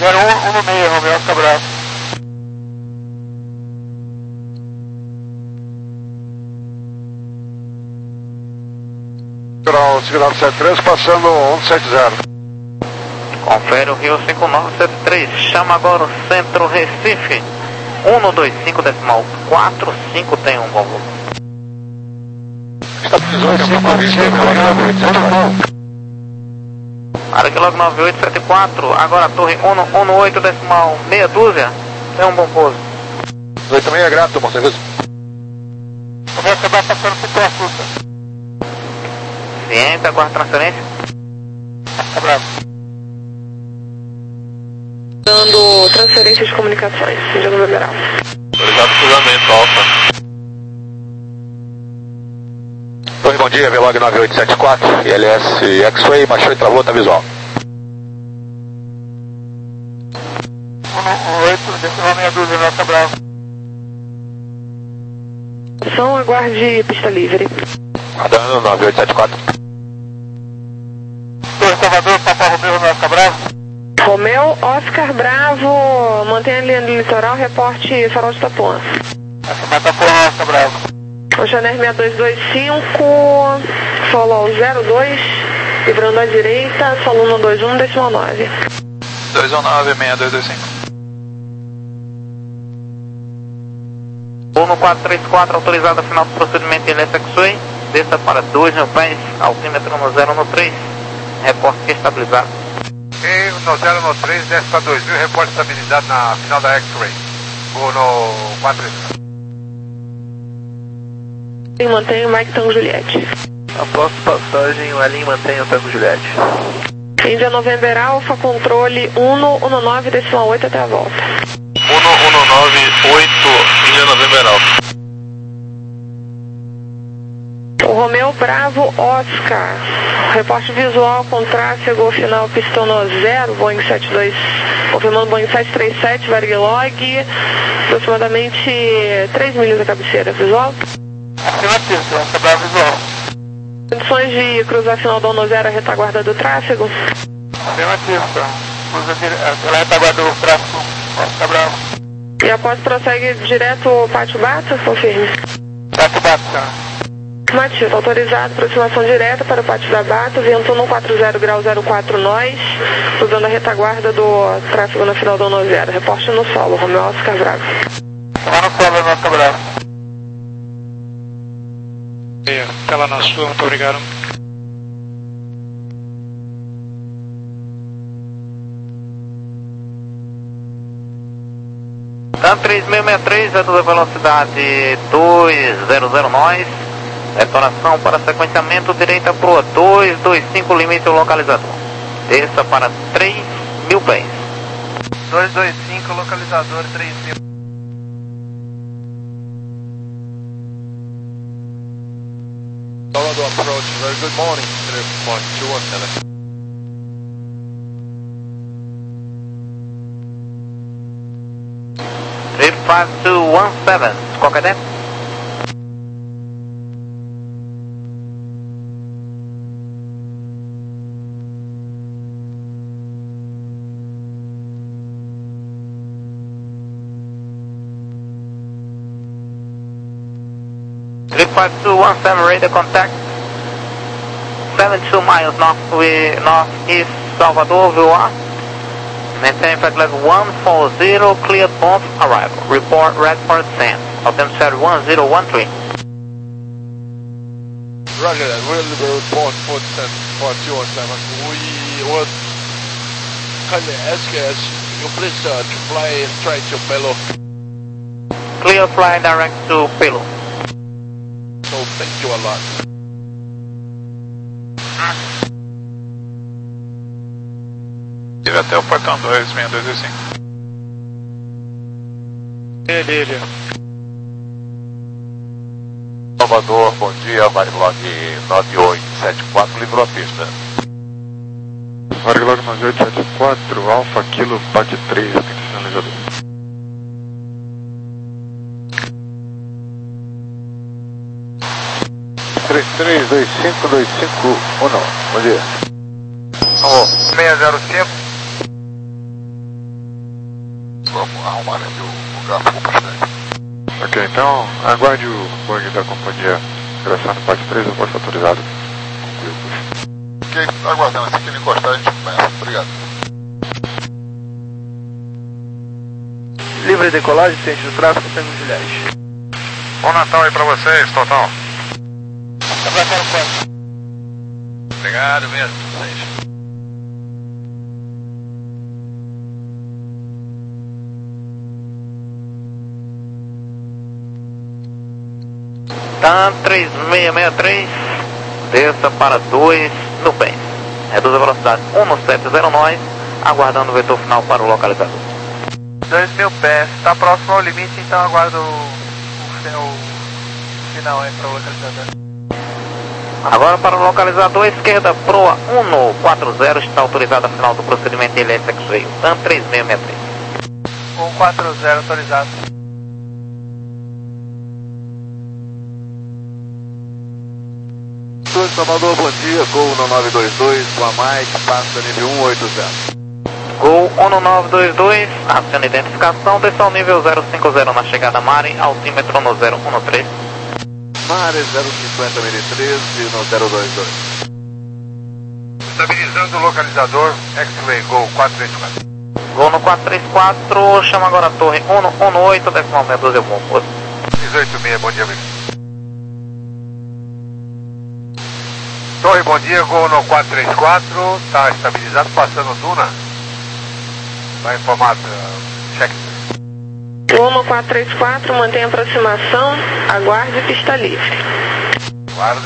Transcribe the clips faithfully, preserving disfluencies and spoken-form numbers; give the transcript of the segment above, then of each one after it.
zero um um seis, Romeo Oscar Bravo. Signal setenta e três, passando cento e setenta. Confere o Rio cinco nove sete três, chama agora o Centro Recife. cento e vinte e cinco decimal quatro cinco tem um bom voo. Está precisando que a vista área que logo nove oito sete quatro, agora a torre cento e oito decimal meia dúzia, tem um bom pouso. Eu também é grato, bom serviço. Como é que você vai passando por tua assusta? Ciente, aguarda transferência. Tá bravo. Dando transferência de comunicações, Diego Liberal. Obrigado pelo cruzamento, Alfa. Torre, bom dia, Velog nove oito sete quatro, I L S X-Ray, baixou e travou, tá visual. cento e oito, decimal meia dúzia, Oscar Bravo. São, aguarde pista livre. Adano nove oito sete quatro. Torre Salvador, Papa Romeo, Oscar Bravo. Romeu, Oscar Bravo, mantenha a linha do litoral, reporte farol de Tapuã. Essa vai Tapuã, Oscar Bravo. Oceaner seis dois dois cinco, solo ao zero dois, livrando à direita, solo cento e vinte e um, decimal nove. dois um nove, seis dois dois cinco. cento quatrocentos e trinta e quatro, autorizado final do procedimento I L S X-Way, desça para dois mil pés, altímetro no zero um três, reporte estabilizado. E no zero um três, desce para dois mil, reporte de estabilidade na final da X-Ray. Ou no quatro. E mantenha o Mike Tango Juliette. Após passagem, o Alin mantém o Tango Juliette. Índia November Alpha, controle cento e nove decimal oito até a volta. um um nove oito, Índia November Alpha. O Romeu Bravo Oscar, reporte visual com tráfego final pistão no zero, Boeing sete dois, confirmando Boeing sete três sete, Varglog, aproximadamente três milhas da cabeceira, visual. Afirmativo, Oscar Bravo visual. Condições de cruzar final do no zero, a retaguarda do tráfego. Afirmativo, tá. Cruza pela retaguarda do tráfego, Oscar Bravo. E após prossegue direto Pátio Bata, confirme. Pátio Bata, tá. Afirmativo, autorizado, aproximação direta para o Pátio da Bata, vento cento e quarenta grau zero quatro nós, usando a retaguarda do tráfego na final do no zero. Reporte no solo, Romeu Oscar Bravo. Lá no solo, Oscar Bravo. Tela na sua, muito obrigado. TAM três seis seis três, é da velocidade duzentos nós, detonação para sequenciamento direita proa duzentos e vinte e cinco, limite localizador. Desça para três mil pés. duzentos e vinte e cinco, localizador três mil. Salvador approach, very good morning, three point two one seven. three five two one seven, qual é? three five two one seven, radar contact seventy-two miles north with northeast Salvador, V O R. Maintain flight level one four zero, clear both arrival. Report red for descent. Altimeter one zero one three. Roger that, we'll report for two one seven. We would kindly ask us, you please uh, to fly straight to Pelo. Clear fly direct to Pelo. So thank you a lot. Tive até o portão dois, seis dois dois cinco. Ele, ele. Salvador, bom dia, Varglog nove oito sete quatro, livrou a pista. Varglog nove oito sete quatro, Alfa Kilo, P A C três, sinalizador. três três dois cinco dois cinco um, bom dia. seis zero cinco. Vamos arrumar aqui o, o gráfico bastante. Ok, então aguarde o bug da companhia ingressar no P A C três, eu posso autorizado. Concluir o push. Ok, aguardando, assim que ele encostar a gente começa. Obrigado. Livre decolagem, ciente do tráfego, Tango Juliette. Bom Natal aí pra vocês, Total. Obrigado mesmo, gente. TAM três seis seis três, desça para dois Nubens. Reduz a velocidade um sete zero nós, aguardando o vetor final para o localizador. dois mil pés, está próximo ao limite, então aguardo o, o, o final aí para o localizador. Agora para o localizador, esquerda, proa um quatro zero, está autorizado a final do procedimento L S X-Ray, TAM três seis seis três. um quatro zero autorizado. Salvador, bom dia, Gol no nove dois dois, com a Mike, passa nível um oito zero. Gol um nove dois dois, aciona identificação, desça ao nível zero cinco zero na chegada Mare, altímetro no zero um três. Mare zero cinquenta mil e treze no zero dois dois. Estabilizando o localizador, X-Ray, Gol quatro três quatro. Gol no quatro três quatro, chama agora a torre um um oito, decimal meia dúzia, bom posto. dezoito seis, bom dia, amigo. Torre, bom dia, Gol no quatro três quatro, está estabilizado, passando Duna. Está informado, uh, check. Gol no quatro três quatro, mantém a aproximação, aguarde pista livre. Guarda.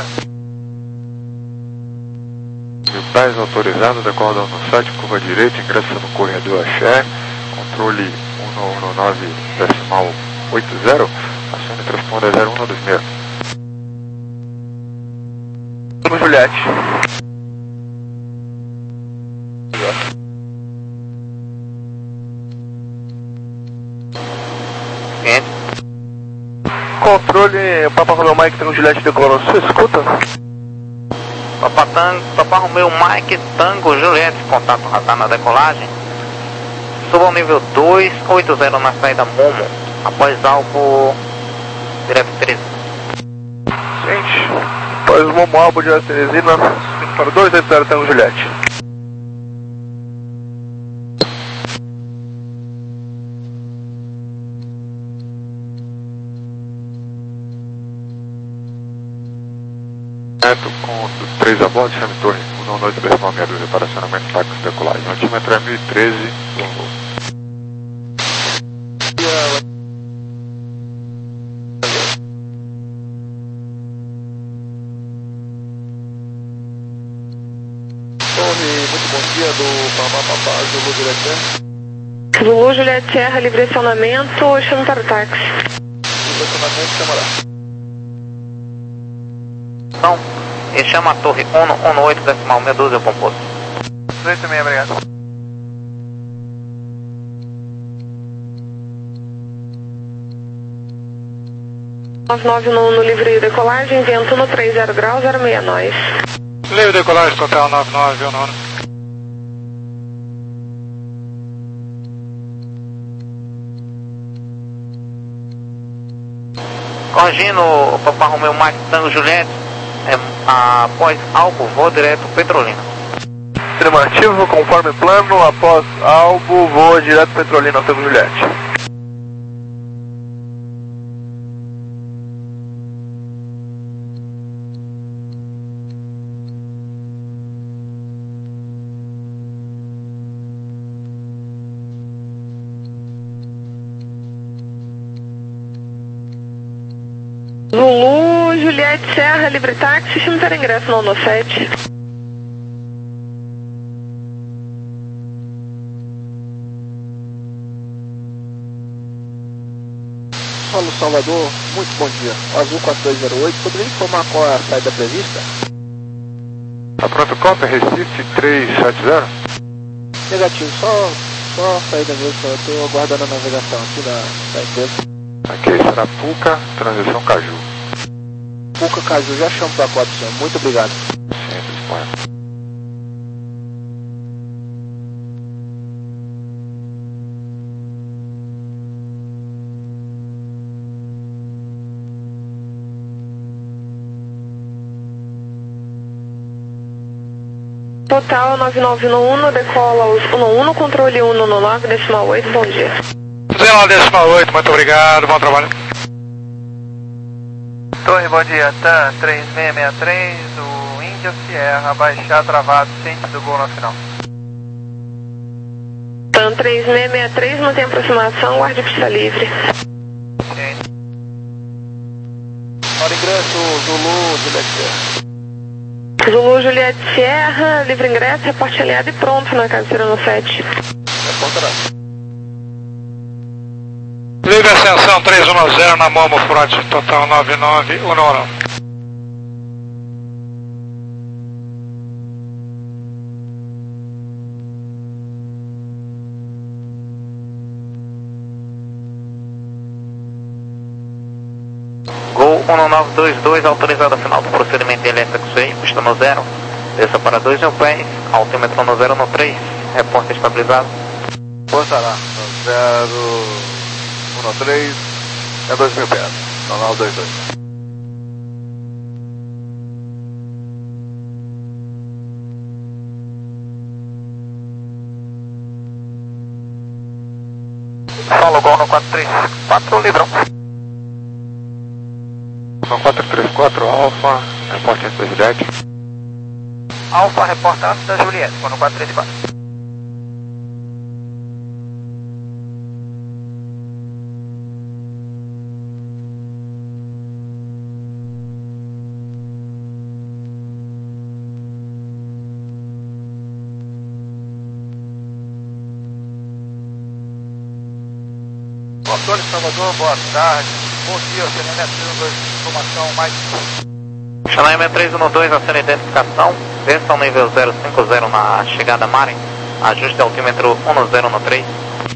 Mil pés autorizado, decola no sete, curva direita, ingressa no corredor Axé, controle um nove decimal oito zero, acione transponder zero um dois seis. Juliette. Controle, Papa Romeo Mike, Tango Juliette decolou, você escuta? Papa, Tango, Papa Romeo Mike, Tango Juliette, contato radar na decolagem. Suba ao nível dois oito zero na saída Momo, após alvo direto treze. Gente, após o Momo Albo direto Teresina, para dois oito zero Tango Juliette. Neto com três a bordo, chame torre um um oito decimal meia dúzia para acionamento táxi decolagem. O altímetro é mil e treze, longo. Torre, muito bom dia, do Papá Papá, Zulu Juliette Serra. Zulu Juliette Serra, livre acionamento, chame para o táxi. Livre acionamento, chama lá. Então, ele chama a torre um um oito decimal meia dúzia, bom posto. dois seis, obrigado. nove nove no, no livre decolagem, vento no três zero graus, zero seis nós. Livre decolagem total nove nove, viu, nono? Corrigindo o Papa Romeo Mike, Tango Juliette, é, após alvo, voo direto Petrolina. Afirmativo, conforme plano, após alvo, voa direto Petrolina, Tango Juliette. Zulu Juliette Serra, livre táxi, chame para ingresso no sete. Fala, Salvador, muito bom dia. Azul quatro dois zero oito, poderia informar qual é a saída prevista? Tá pronto, Copper, Recife três sete zero? Negativo, só, só a saída mesmo, eu estou aguardando a navegação aqui da, da empresa. Aqui, Sarapuca, transição Caju. Puca Caju, já chamo para quatro, senhor. Muito obrigado. Sim, disponha. total nove nove um um, decola os um um, controle um nove decimal oito, bom dia. dezenove decimal oito, muito obrigado, bom trabalho. Torre, bom dia, TAM três seis seis três, o Índia Sierra, baixar travado, sentido gol na final. TAM três seis seis três, mantém aproximação, guarde pista livre. Sim. Hora ingresso, Zulu, Juliette Sierra. Zulu, Juliette Sierra, livre ingresso, reporte aliado e pronto na cabeceira no sete. Reportará. Livre ascensão três um zero na Momo Front, total nove nove um um. Gol um nove dois dois, autorizado a final do procedimento elétrico seis, pista no zero. Desça para dois mil pés, altímetro no zero no três, repórter estabilizado. Reportará. zero um três, é dois mil pés. Normal dois dois. Solo Gol no quatro três quatro, livrão. No quatro três quatro, Alfa, reporte antes da Juliette. Alfa, reporta antes da Juliette, Gol no quatro três quatro. Antônio Salvador, boa tarde. Bom dia, C N M três um dois, informação mais. Chanaima três um dois, acena identificação, desça ao nível zero cinco zero na chegada Maren, ajuste altímetro um zero no três.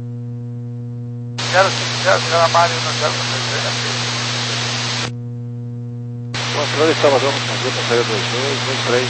zero cinco zero, chegada Maren, um zero no três. Controle Salvador, bom dia, passaria dois dois dois três.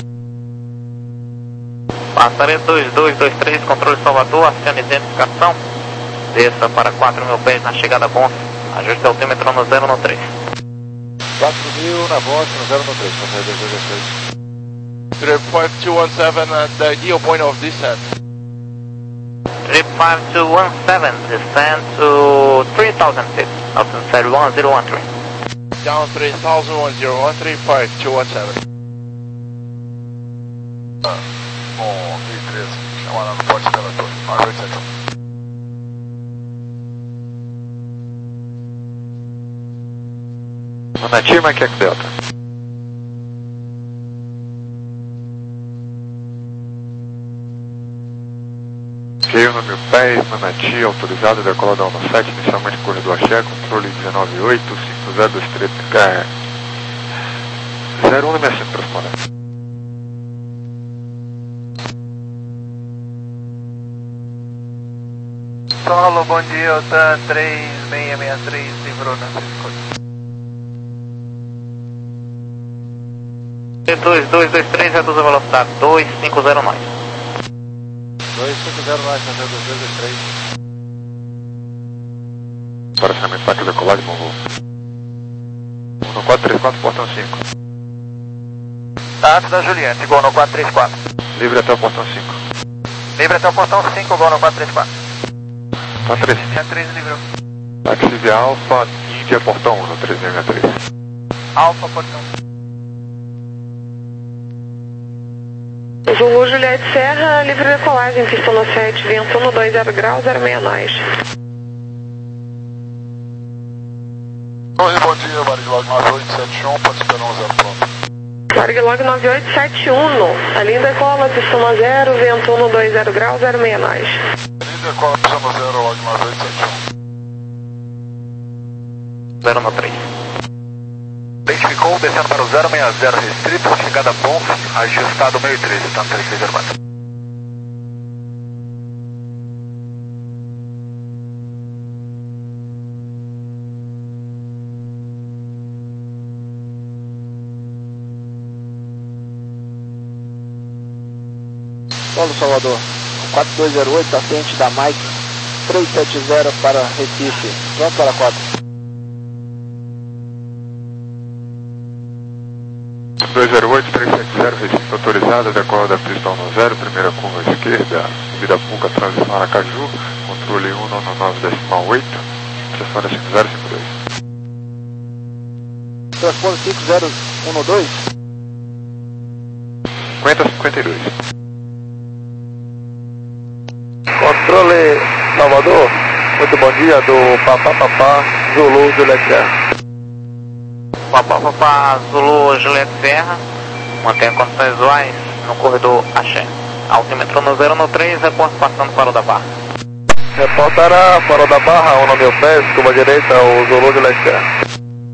Passaria dois dois dois três, controle Salvador, acena identificação, desça para quatro mil pés na chegada Bonf, ajuste altímetro no zero no três. quatro mil na Bonf, no zero no três, passaria dois dois dois três. Trip five two one seven at the yield point of descent. Trip five two one seven, descend to three thousand feet, outside one zero one three. Down three thousand, one zero one three, five two one seven. Ah, bom, Rio treze, chamada no porte pela torre, nove oito sete um. Manati, Macaque Delta. Cheio no mil pés, Manati, autorizado, decola da um sete, inicialmente corredor Axé, controle dezenove oito, cinco zero dois três, zero um no sessenta, transpondente. Solo, bom dia, TAM três seis seis três, livrou na Cisco. dois dois dois três, reduz a velocidade, dois cinco zero nove. dois cinco zero nove, dois dois dois três. Paracionamento para decolar de bom voo. um quatro três quatro, portão cinco. Tá antes da Juliette, Gol no quatro três quatro. Livre até o portão cinco. Livre até o portão cinco, Gol no quatro três quatro. Portão três. Índia três, livrou. Táxi de Alfa, Índia, portão um, no três seis seis três. Alfa, portão. Zulu, Juliette Serra, livre decolagem, pista no sete, vento um dois zero graus, zero seis nós. Oi, bom dia, Varig nove oito sete um, pode esperar um zero pronto. Varig nove oito sete um, a linha decola, pista no zero, vento um dois zero graus, zero seis nós. Linha decola, pista no zero, log nove oito sete um. zero no três. Identificou, descendo para o zero seis zero restrito, chegada Bonf, ajustado meio três, TAM três seis zero quatro. Solo Salvador, quatro dois zero oito, ascendente da Mike, três sete zero para Recife, pronto para quatro. dois zero oito, três sete zero, Recife, autorizada, decola da pista um nove zero, primeira curva à esquerda, subida Puca, transição Aracaju, controle um nove nove decimal oito, telefone cinco zero cinco dois. Transponder cinco zero um dois. cinquenta cinquenta e dois. Controle Salvador, muito bom dia, do Papá Papá Zulu Juliette Serra. Papá Papá Zulu Juliette Serra, mantenha condições visuais no corredor Axé. Altímetro no zero no três, reporte passando Farol da Barra. Reportará Farol da Barra, um no meu pé, curva direita, o Zulu Juliette Serra.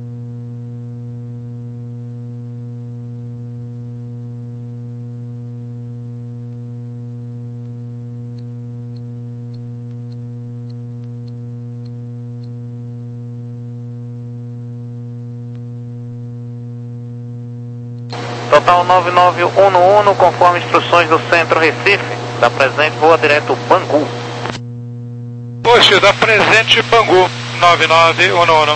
Total nove nove um um, conforme instruções do Centro Recife, da presente voa direto Bangu. Poxa, da presente Bangu, nove nove um um.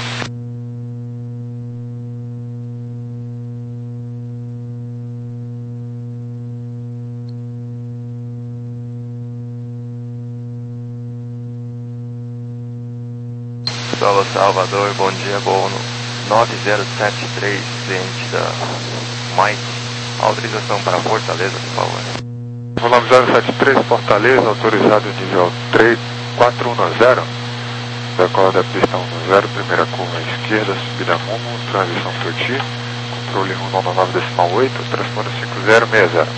Solo Salvador, bom dia, bom nove zero sete três, cliente da Mike, autorização para Fortaleza, por favor. nove zero sete três, Fortaleza, autorizado nível três quatro um zero, decola da pista um nove zero, primeira curva à esquerda, subida Mumo, transição Toti, controle um nove nove decimal oito, transponder cinco zero seis zero.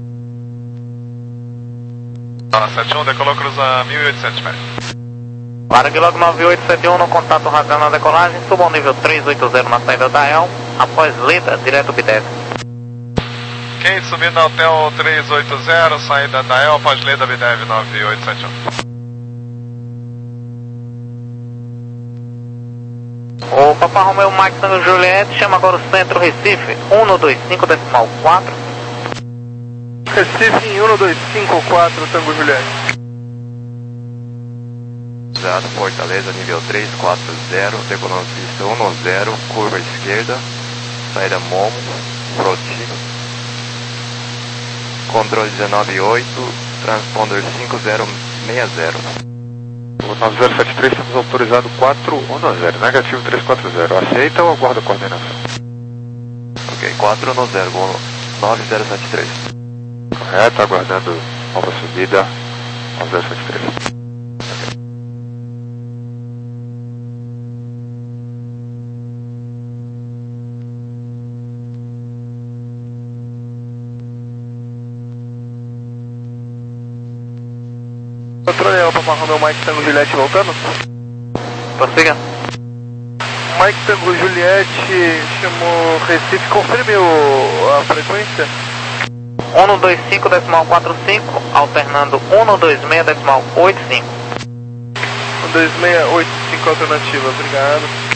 Zona sete um, decolou, cruza mil e oitocentos metros. Para Guilherme nove oito sete um, no contato radar na decolagem, suba ao nível trezentos e oitenta na saída da E L, após Leda, direto B dez. Quem subir no hotel trezentos e oitenta, saída da E L, após Leda B dez nove oito sete um. O Papa Romeo Mike Tango Juliette, chama agora o Centro Recife, um dois cinco decimal quatro. Recife em um dois cinco quatro, Tango Juliette. Fortaleza, nível três quatro zero, decolando pista um nove zero, curva esquerda, saída Momo, Protino, controle dezenove oito, transponder cinco zero seis zero. O nove zero sete três, estamos autorizado quatro um zero, negativo três quatro zero, aceita ou aguarda a coordenação? Ok, quatro um zero, nove zero sete três. Correto, aguardando nova subida, nove zero sete três. Controle é o Papa Romeo Mike Tango Juliette voltando? Prossiga. Mike Tango Juliette chamou Recife, confirme o, a frequência. um dois cinco decimal quatro cinco, alternando um dois seis decimal oito cinco. um dois seis oito cinco alternativa, obrigado.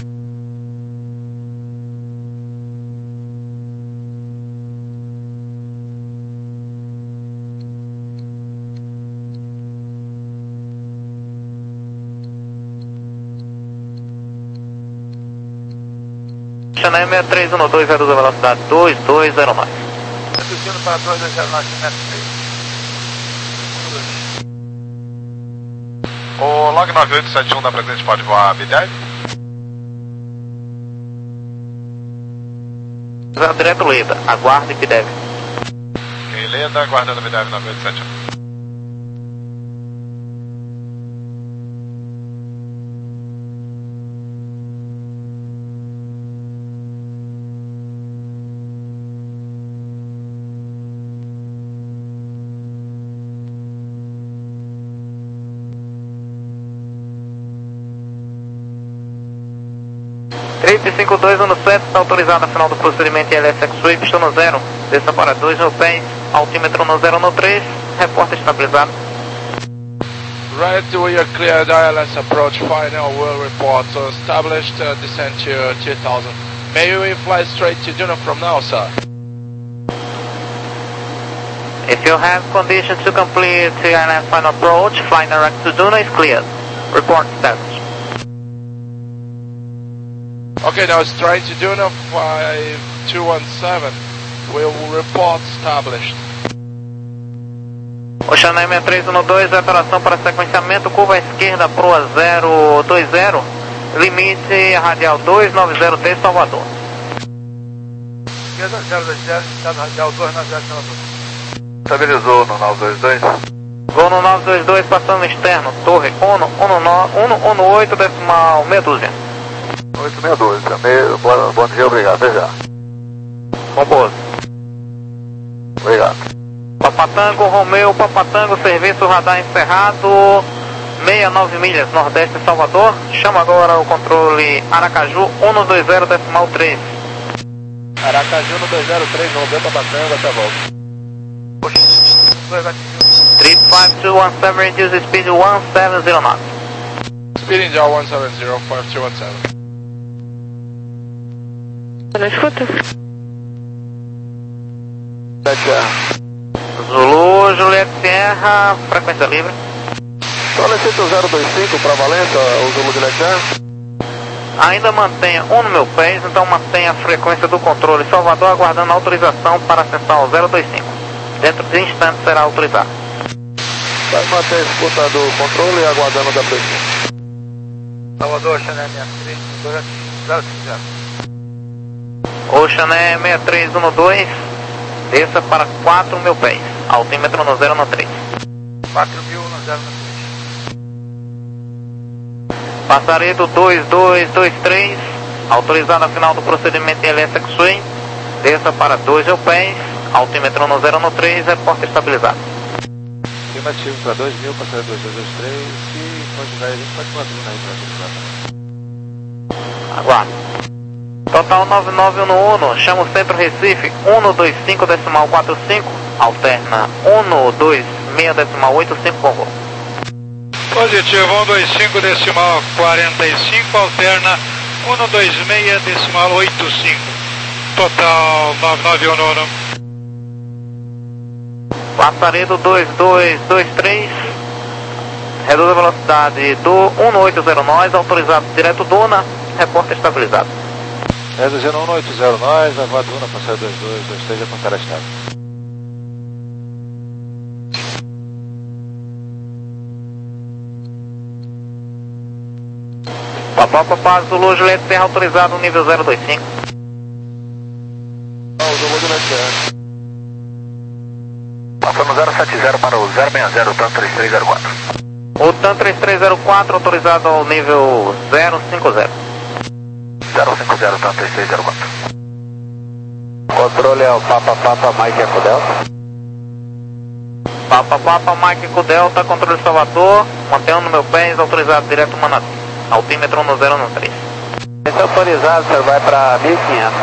Chanel seis três um dois, reduz a velocidade dois dois zero nove. Reduzindo para dois dois zero nove, O log nove oito sete um da presente pode voar B dez? Zero direto Leda, aguarde B dez. Quem Leda, aguardando B dez nove oito sete um. três cinco dois um sete, está autorizado a final do procedimento L S X Swift, estou no zero, desça para dois mil pés, altímetro no zero no três, repórter estabilizado. Right, we are cleared I L S approach final, will report uh, established uh, descent to two thousand. May we fly straight to Juno from now, sir? If you have conditions to complete the I L S final approach, flying direct to Juno is cleared. Report status. Okay, now straight to Juno five two one seven. Will report established. Ocean sessenta e três um dois, alteração para sequenciamento, curva esquerda, proa zero dois zero, limite radial dois nove zero T, Salvador. Esquerda zero dois zero, estado radial dois nove zero, Salvador. Estabilizou no nove dois dois. Vou no nove dois dois, passando externo, torre uno um oito, decimal meia dúzia. oito meia dúzia, meio, bom, bom dia, obrigado, até já. Bom pouso. Obrigado. Papatango, Romeu, Papatango, serviço radar encerrado, sessenta e nove milhas, nordeste de Salvador. Chama agora o controle Aracaju, um dois zero, decimal três. Aracaju, um dois zero três, Romeu, Papatango, até a volta. three five two one seven, reduce speed one seven zero knots. Speeding down one seven zero, five two one seven. Não escuta? Zulu, Juliette Sierra, frequência livre. Solicito zero dois cinco para Valença, o Zulu Juliette. Ainda mantenha um no meu pés, então mantenha a frequência do controle Salvador, aguardando a autorização para acessar o zero dois cinco. Dentro de instantes será autorizado. Vai manter a escuta do controle e aguardando o W cinco. Salvador, Chanel sessenta e três um dois zero cinco zero. Ocean sessenta e três um dois, desça para quatro mil pés, altímetro no zero três. quatro mil no zero três. Passaredo dois dois dois três, autorizado a final do procedimento em L S X-Way, desça para dois mil pés, altímetro no zero três, reporte estabilizado. Afirmativo para dois mil, passaredo dois dois dois três, se continuar aí, a gente pode continuar aí para a Aguardo. Total nove nove um um, chama o centro Recife, um dois cinco decimal quatro cinco, alterna um dois seis decimal oito cinco com voo. Positivo, um dois cinco decimal quarenta e cinco, alterna um dois seis decimal oito cinco. Total nove nove um um. Passaredo dois dois dois três, reduz a velocidade do um oito zero nós, autorizado direto Duna, reporte estabilizado. Reduzindo um oito zero nós, aguardo Duna, passaredo dois dois dois três, apontar a estrada. Papá, papá, Zulu, Juliette Serra, autorizado nível zero dois cinco. Não, Zulu, Juliette Serra. Passando zero sete zero para o zero seis zero, TAM três três zero quatro. O TAM três três zero quatro, autorizado ao nível zero cinco zero. zero cinco zero, TAM três três zero quatro. Controle é o Papa Papa Mike Eco Delta. Papa Papa Mike Eco Delta, controle Salvador, mantendo meu pés, autorizado direto Manaus. Altímetro no zero três. Esse é autorizado, você vai para mil e quinhentos.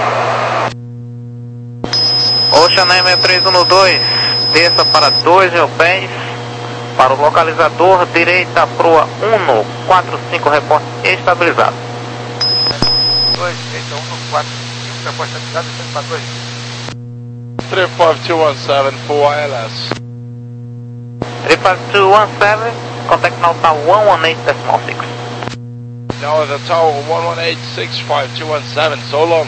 Ocean sessenta e três um dois, desça para dois mil pés, para o localizador, direita proa um quatro cinco, reporte estabilizado. dois, direita um quatro cinco, reporte estabilizado, descendo para dois. three five two one seven for I L S. three five two one seven, contact now tower one one eight decimal six. Now the tower one one eight six five two one seven, so long.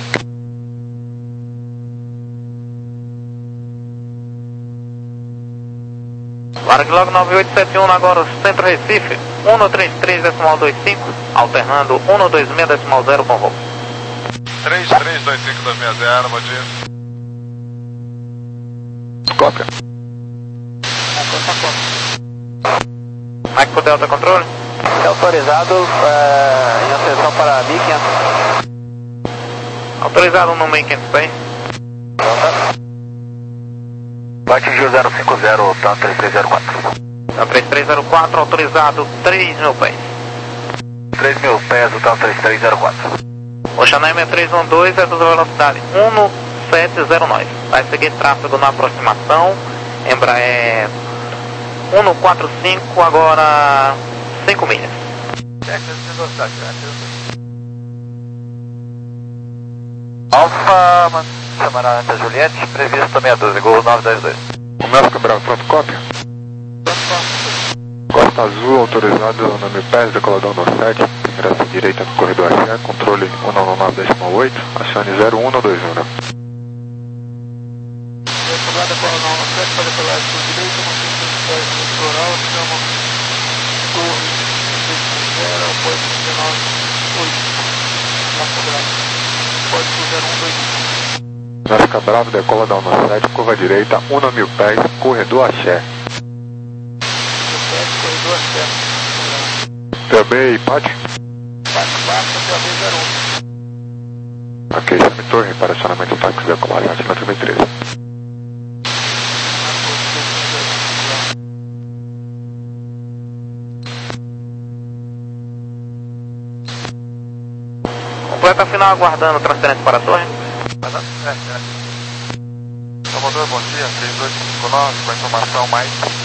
Varglog nove oito sete um, agora centro Recife, um três três decimal dois cinco, alternando um dois seis decimal zero com voo. três três dois cinco dois seis zero, bom dia. Cópia. Mike Delta Controle. É autorizado é, em ascensão para mil e quinhentos. Autorizado no Make and Space. Vai atingir o zero cinco zero, TAM três três zero quatro. TAM três três zero quatro, autorizado três mil pés. três mil pés, o TAM três três zero quatro. Ocean sessenta e três um dois, reduz a velocidade um sete zero nós. Vai seguir tráfego na aproximação. Embraer um quatro cinco, agora cinco milhas. Alfa, chamará antes a Juliette, previsto meia dúzia, Gol nove dois dois. O México Bravo, pronto, cópia. Costa Azul, autorizado no mil pés, decolador no sete, ingresso direita no corredor Axé, controle um nove nove decimal oito, acione zero um dois um. decola não, sete para decolagem por direita, mantenha dez no litoral, chama torre zero, pode dezenove, oito, na quadrada, pode zero um dois cinco. Oscar Bravo, decola da um sete, curva direita, um mil pés, corredor Axé. Corredor Axé. T B e Pátio? Pátio quatro, T B zero um. Ok, chame torre para acionamento de táxi decolagem, acima trinta e três. Completa final aguardando transferência para a torre. Salvador, bom dia, três oito cinco nove, com a informação mais.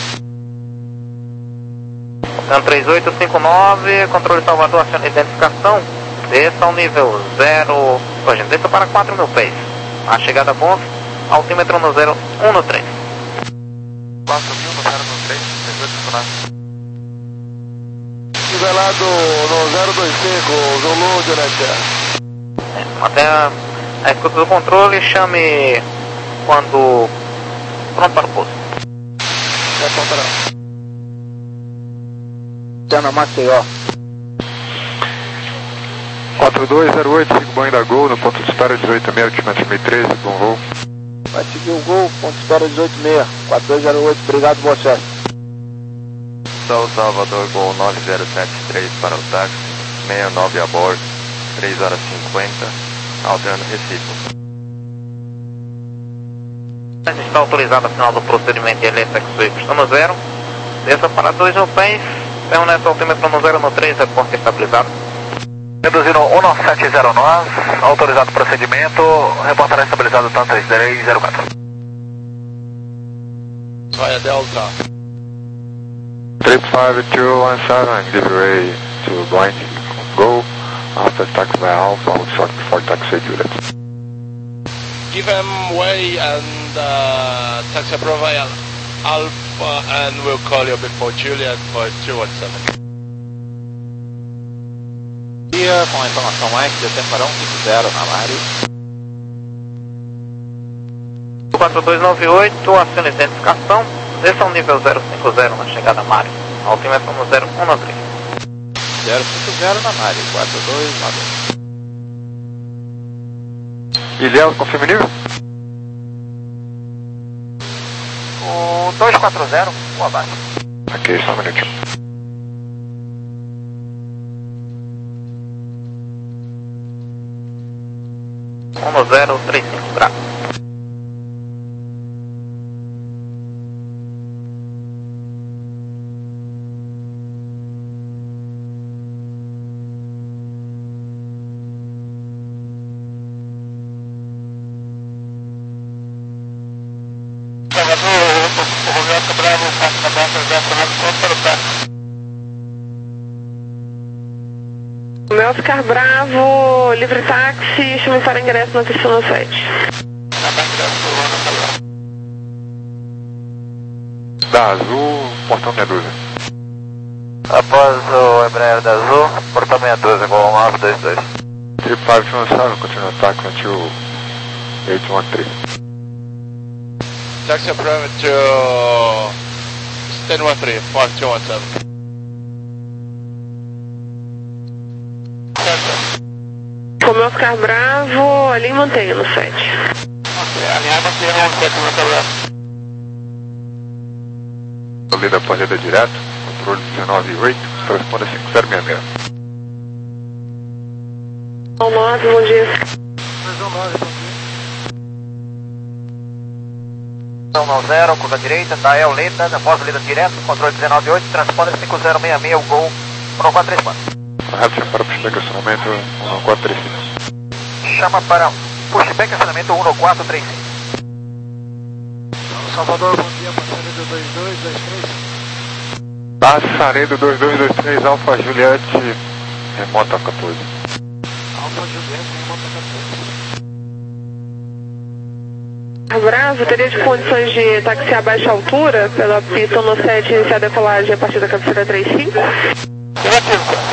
Então, três oito cinco nove, controle Salvador, aciona identificação. Desça ao nível zero, hoje, desça para quatro mil pés. A chegada bom, altímetro no zero um no três. quatro mil no zero um três, três oito cinco nove. Nivelado no zero dois cinco, Zulu, Juliette. Até a, a escuta do controle, chame quando pronto para o pouso. Já contará. Tana Maceió. quatro dois zero oito, siga o banho da Gol, no ponto de espera dezoito seis, altimetro mil e treze, bom voo. Vai seguir o Gol, ponto de espera dezoito seis, quatro dois zero oito, obrigado, boa sorte. São Salvador, Gol nove zero sete três para o táxi, sessenta e nove a bordo, três horas e cinquenta, alterando Recife. Está autorizado a final do procedimento de L S X Swift, está no zero. Desça para dois mil pés, permanece altímetro no zero no três, reporte estabilizado. Reduzindo um nove sete zero nove, autorizado o procedimento, reportará estabilizado tanto três três zero quatro. Via Delta. Trip five two one seven, give way to blind, go, after taxi by Alpha, hold short before taxi Juliet. Give them way and uh, taxi Bravo Alpha, and we'll call you before Juliet for two one seven. Dia com a informação mais, desembarão um cinco zero na Mari. quatro dois nove oito, aciona identificação, desça ao nível zero cinco zero na chegada Mari. Altímetro no zero um nove três. zero cinco zero na Mari, quatro dois nove oito. Ilhéu, confirma o nível? O dois quatro zero, o abaixo. Ok, só um minutinho. um no zero três cinco graus. Meu Oscar Bravo, livre táxi, chame para ingresso na pista no sete. Da Azul, portão meia dúzia. Após o Embraer da Azul, portão meia dúzia, com nove dois dois. Trip five two one seven, continua taxi until eight one three. Taxi Bravo to ten one three, five two one seven. Como Oscar Bravo, ali mantenha no sete. Alinhada, mantenha no sete, no Bravo. Solida partida direto, controle dezenove oito, corresponde a cinco zero seis seis. nove, bom dia. um zero, curva direita, Dael Leda, após Leda direto, controle dezenove oito, transponder cinco zero seis seis, o Gol um quatro três quatro. Correto, para pushback acionamento um quatro três cinco. Chama para pushback acionamento um quatro três cinco. Salvador, bom dia, passaredo dois dois dois três. Passaredo dois dois dois três, Alfa Juliette, remota quatorze. Alfa Juliette, remota quatorze. Bravo, teria de condições de taxiar a baixa altura pela pista no sete, iniciar a decolagem a partir da cabeceira trinta e cinco? Juliette,